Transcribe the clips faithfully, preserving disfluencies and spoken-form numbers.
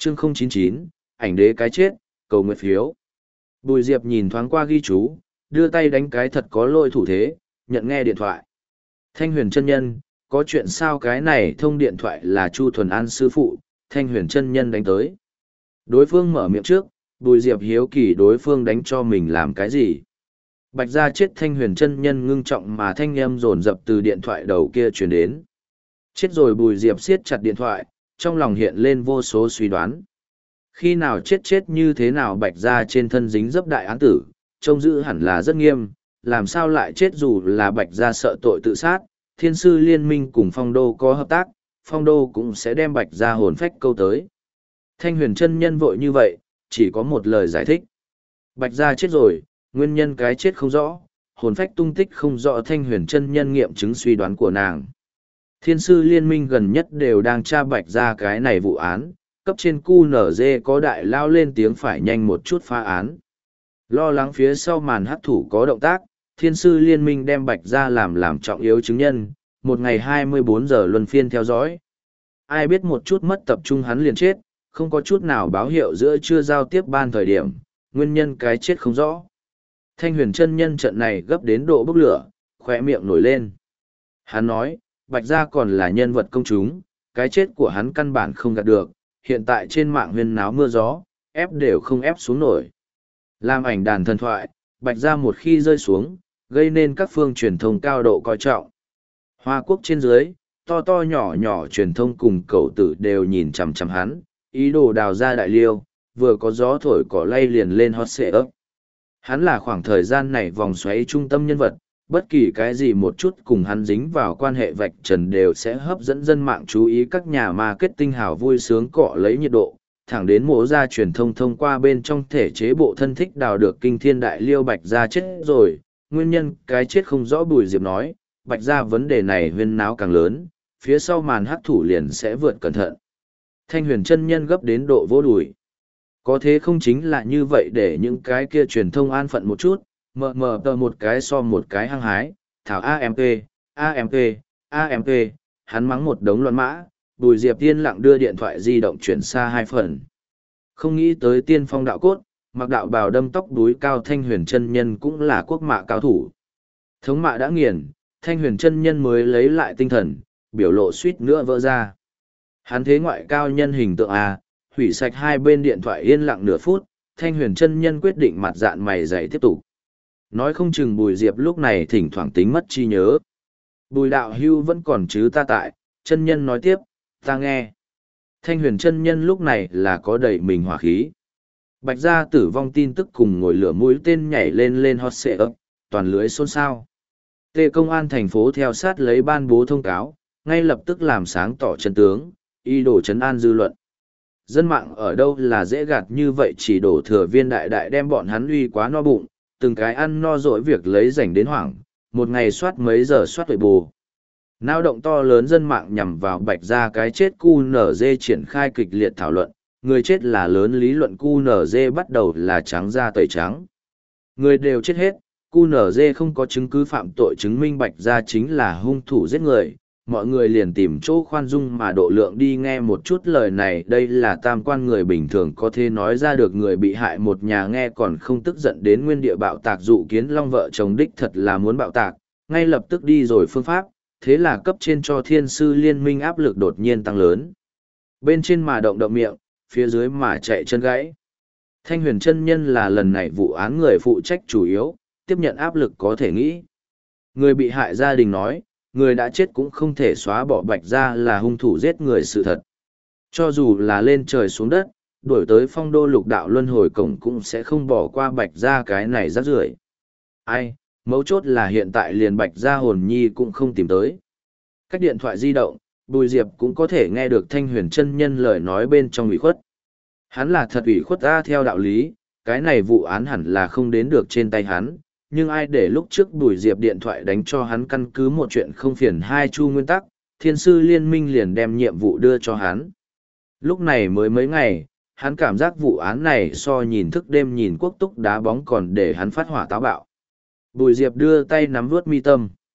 chương không chín chín, ảnh đế cái chết, cầu nguyện phiếu. Bùi Diệp nhìn thoáng qua ghi chú, đưa tay đánh cái thật có lỗi thủ thế, nhận nghe điện thoại. Thanh Huyền chân nhân, có chuyện sao? Cái này thông điện thoại là Chu Thuần An sư phụ, Thanh Huyền chân nhân đánh tới. Đối phương mở miệng trước, Bùi Diệp hiếu kỳ đối phương đánh cho mình làm cái gì. Bạch gia chết. Thanh Huyền chân nhân ngưng trọng mà thanh âm dồn dập từ điện thoại đầu kia truyền đến. Chết rồi. Bùi Diệp siết chặt điện thoại, trong lòng hiện lên vô số suy đoán. Khi nào chết chết như thế nào? Bạch gia trên thân dính dấp đại án tử, trông giữ hẳn là rất nghiêm, làm sao lại chết? Dù là Bạch gia sợ tội tự sát, Thiên sư liên minh cùng Phong đô có hợp tác, Phong đô cũng sẽ đem Bạch gia hồn phách câu tới. Thanh Huyền chân nhân vội như vậy, chỉ có một lời giải thích. Bạch gia chết rồi, nguyên nhân cái chết không rõ, hồn phách tung tích không rõ. Thanh Huyền chân nhân nghiệm chứng suy đoán của nàng. Thiên sư liên minh gần nhất đều đang tra Bạch gia cái này vụ án, cấp trên cu nở dê có đại lao lên tiếng phải nhanh một chút phá án. Lo lắng phía sau màn hắc thủ có động tác, thiên sư liên minh đem Bạch gia làm làm trọng yếu chứng nhân, một ngày hai mươi bốn giờ luân phiên theo dõi. Ai biết một chút mất tập trung hắn liền chết, không có chút nào báo hiệu giữa chưa giao tiếp ban thời điểm, nguyên nhân cái chết không rõ. Thanh Huyền chân nhân trận này gấp đến độ bốc lửa, khỏe miệng nổi lên. Hắn nói, Bạch gia còn là nhân vật công chúng, cái chết của hắn căn bản không gạt được, hiện tại trên mạng huyên náo mưa gió, ép đều không ép xuống nổi. Làm ảnh đàn thần thoại, Bạch gia một khi rơi xuống, gây nên các phương truyền thông cao độ coi trọng. Hoa quốc trên dưới, to to nhỏ nhỏ truyền thông cùng cậu tử đều nhìn chằm chằm hắn, ý đồ đào ra đại liêu, vừa có gió thổi cỏ lay liền lên hot xệ ấp. Hắn là khoảng thời gian này vòng xoáy trung tâm nhân vật, bất kỳ cái gì một chút cùng hắn dính vào quan hệ vạch trần đều sẽ hấp dẫn dân mạng chú ý. Các nhà marketing hào vui sướng cọ lấy nhiệt độ, thẳng đến mổ ra truyền thông thông qua bên trong thể chế bộ thân thích đào được kinh thiên đại liêu Bạch gia chết rồi, nguyên nhân cái chết không rõ. Bùi Diệp nói, Bạch gia vấn đề này huyên náo càng lớn, phía sau màn hắc thủ liền sẽ vượt cẩn thận. Thanh Huyền chân nhân gấp đến độ vỗ đùi. Có thế không chính là như vậy để những cái kia truyền thông an phận một chút, mờ mờ tờ một cái so một cái hăng hái, thảo a em pê, a em pê, a em pê, hắn mắng một đống loạn mã. Bùi Diệp yên lặng đưa điện thoại di động chuyển xa hai phần. Không nghĩ tới tiên phong đạo cốt, mặc đạo bào đâm tóc đuối cao Thanh Huyền chân nhân cũng là quốc mạ cao thủ. Thống mạ đã nghiền, Thanh Huyền chân nhân mới lấy lại tinh thần, biểu lộ suýt nữa vỡ ra. Hắn thế ngoại cao nhân hình tượng A, hủy sạch hai bên điện thoại yên lặng nửa phút, Thanh Huyền chân nhân quyết định mặt dạn mày dày tiếp tục. Nói không chừng Bùi Diệp lúc này thỉnh thoảng tính mất trí nhớ. Bùi đạo hưu vẫn còn chứ ta tại, chân nhân nói tiếp, ta nghe. Thanh Huyền chân nhân lúc này là có đầy mình hỏa khí. Bạch gia tử vong tin tức cùng ngồi lửa mũi tên nhảy lên lên hot xệ ấp, toàn lưới xôn xao. Tê công an thành phố theo sát lấy ban bố thông cáo, ngay lập tức làm sáng tỏ chân tướng, y đổ trấn an dư luận. Dân mạng ở đâu là dễ gạt như vậy, chỉ đổ thừa viên đại đại đem bọn hắn uy quá no bụng, từng cái ăn no dỗi việc lấy rảnh đến hoảng, một ngày soát mấy giờ soát tuổi bù. Nao động to lớn dân mạng nhằm vào Bạch gia cái chết cu nở dê triển khai kịch liệt thảo luận, người chết là lớn, lý luận cu nở dê bắt đầu là trắng da tẩy trắng. Người đều chết hết, cu nở dê không có chứng cứ phạm tội chứng minh Bạch gia chính là hung thủ giết người. Mọi người liền tìm chỗ khoan dung mà độ lượng đi nghe một chút lời này. Đây là tam quan người bình thường có thể nói ra được, người bị hại một nhà nghe còn không tức giận đến nguyên địa bạo tạc. Dụ Kiến Long vợ chồng đích thật là muốn bạo tạc, ngay lập tức đi rồi phương pháp, thế là cấp trên cho thiên sư liên minh áp lực đột nhiên tăng lớn. Bên trên mà động động miệng, phía dưới mà chạy chân gãy. Thanh Huyền chân nhân là lần này vụ án người phụ trách chủ yếu, tiếp nhận áp lực có thể nghĩ. Người bị hại gia đình nói, người đã chết cũng không thể xóa bỏ Bạch gia là hung thủ giết người sự thật. Cho dù là lên trời xuống đất, đuổi tới Phong đô lục đạo luân hồi cổng cũng sẽ không bỏ qua Bạch gia cái này rác rưởi. Ai, mấu chốt là hiện tại liền Bạch gia hồn nhi cũng không tìm tới. Cách điện thoại di động, Bùi Diệp cũng có thể nghe được Thanh Huyền chân nhân lời nói bên trong ủy khuất. Hắn là thật ủy khuất ra theo đạo lý, cái này vụ án hẳn là không đến được trên tay hắn. Nhưng ai để lúc trước Bùi Diệp điện thoại đánh cho hắn căn cứ một chuyện không phiền hai chu nguyên tắc, thiên sư liên minh liền đem nhiệm vụ đưa cho hắn. Lúc này mới mấy ngày, hắn cảm giác vụ án này so nhìn thức đêm nhìn quốc túc đá bóng còn để hắn phát hỏa táo bạo. Bùi Diệp đưa tay nắm vuốt mi tâm.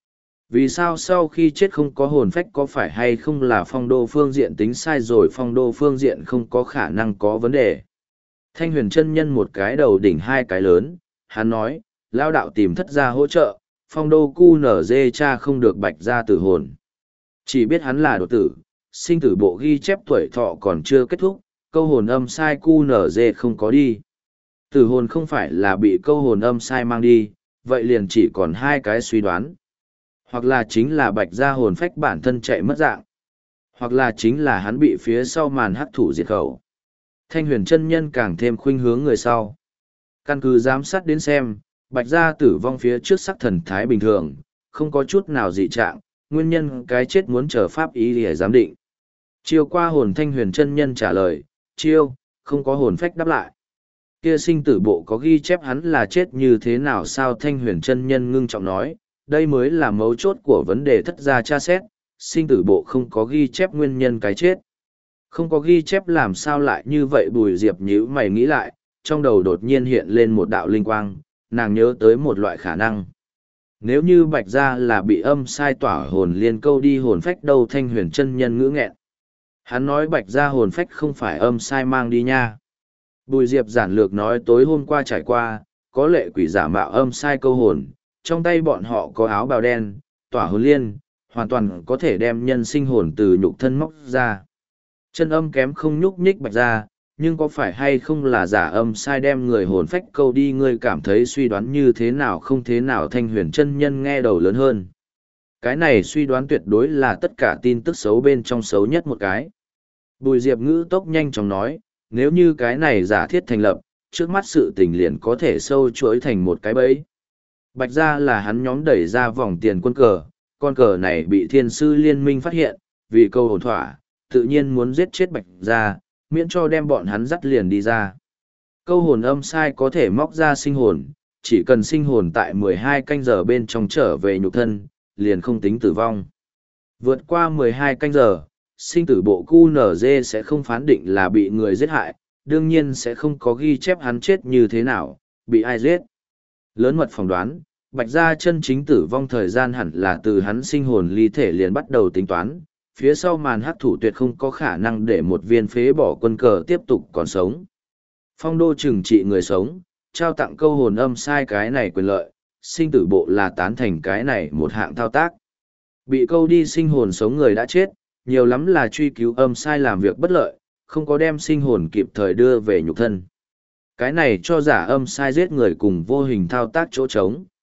Vì sao sau khi chết không có hồn phách, có phải hay không là phong đô phương diện tính sai rồi, phong đô phương diện không có khả năng có vấn đề? Thanh huyền chân nhân một cái đầu đỉnh hai cái lớn, hắn nói, lao đạo tìm thất gia hỗ trợ, phong đô cu nở dê cha không được bạch gia tử hồn. Chỉ biết hắn là đột tử, sinh tử bộ ghi chép tuổi thọ còn chưa kết thúc, câu hồn âm sai cu nở dê không có đi. Tử hồn không phải là bị câu hồn âm sai mang đi, vậy liền chỉ còn hai cái suy đoán. Hoặc là chính là bạch gia hồn phách bản thân chạy mất dạng, hoặc là chính là hắn bị phía sau màn hắc thủ diệt khẩu. Thanh huyền chân nhân càng thêm khuynh hướng người sau. Căn cứ giám sát đến xem, bạch gia tử vong phía trước sắc thần thái bình thường, không có chút nào dị trạng, nguyên nhân cái chết muốn chờ pháp ý để giám định. Chiêu qua hồn thanh huyền chân nhân trả lời, chiêu, không có hồn phách đáp lại. Kia sinh tử bộ có ghi chép hắn là chết như thế nào sao? Thanh huyền chân nhân ngưng trọng nói, đây mới là mấu chốt của vấn đề thất gia tra xét, sinh tử bộ không có ghi chép nguyên nhân cái chết. Không có ghi chép làm sao lại như vậy? Bùi Diệp nhíu mày nghĩ lại, trong đầu đột nhiên hiện lên một đạo linh quang, nàng nhớ tới một loại khả năng. Nếu như bạch gia là bị âm sai tỏa hồn liên câu đi hồn phách đâu? Thanh huyền chân nhân ngữ nghẹn. Hắn nói bạch gia hồn phách không phải âm sai mang đi nha. Bùi Diệp giản lược nói tối hôm qua trải qua, có lệ quỷ giả mạo âm sai câu hồn, trong tay bọn họ có áo bào đen, tỏa hồn liên, hoàn toàn có thể đem nhân sinh hồn từ nhục thân móc ra. Chân âm kém không nhúc nhích bạch ra, nhưng có phải hay không là giả âm sai đem người hồn phách câu đi? Ngươi cảm thấy suy đoán như thế nào? Không thế nào? Thanh huyền chân nhân nghe đầu lớn hơn. Cái này suy đoán tuyệt đối là tất cả tin tức xấu bên trong xấu nhất một cái. Bùi Diệp ngữ tốc nhanh chóng nói, nếu như cái này giả thiết thành lập, trước mắt sự tình liền có thể sâu chuỗi thành một cái bẫy. Bạch gia là hắn nhóm đẩy ra vòng tiền quân cờ, con cờ này bị thiên sư liên minh phát hiện, vì câu hồn thỏa, tự nhiên muốn giết chết bạch gia, miễn cho đem bọn hắn dắt liền đi ra. Câu hồn âm sai có thể móc ra sinh hồn, chỉ cần sinh hồn tại mười hai canh giờ bên trong trở về nhục thân, liền không tính tử vong. Vượt qua mười hai canh giờ, sinh tử bộ cu nở dê sẽ không phán định là bị người giết hại, đương nhiên sẽ không có ghi chép hắn chết như thế nào, bị ai giết. Lớn mật phỏng đoán, bạch gia chân chính tử vong thời gian hẳn là từ hắn sinh hồn ly thể liền bắt đầu tính toán, phía sau màn hắc thủ tuyệt không có khả năng để một viên phế bỏ quân cờ tiếp tục còn sống. Phong đô trừng trị người sống, trao tặng câu hồn âm sai cái này quyền lợi, sinh tử bộ là tán thành cái này một hạng thao tác. Bị câu đi sinh hồn sống người đã chết, nhiều lắm là truy cứu âm sai làm việc bất lợi, không có đem sinh hồn kịp thời đưa về nhục thân. Cái này cho giả âm sai giết người cùng vô hình thao tác chỗ trống.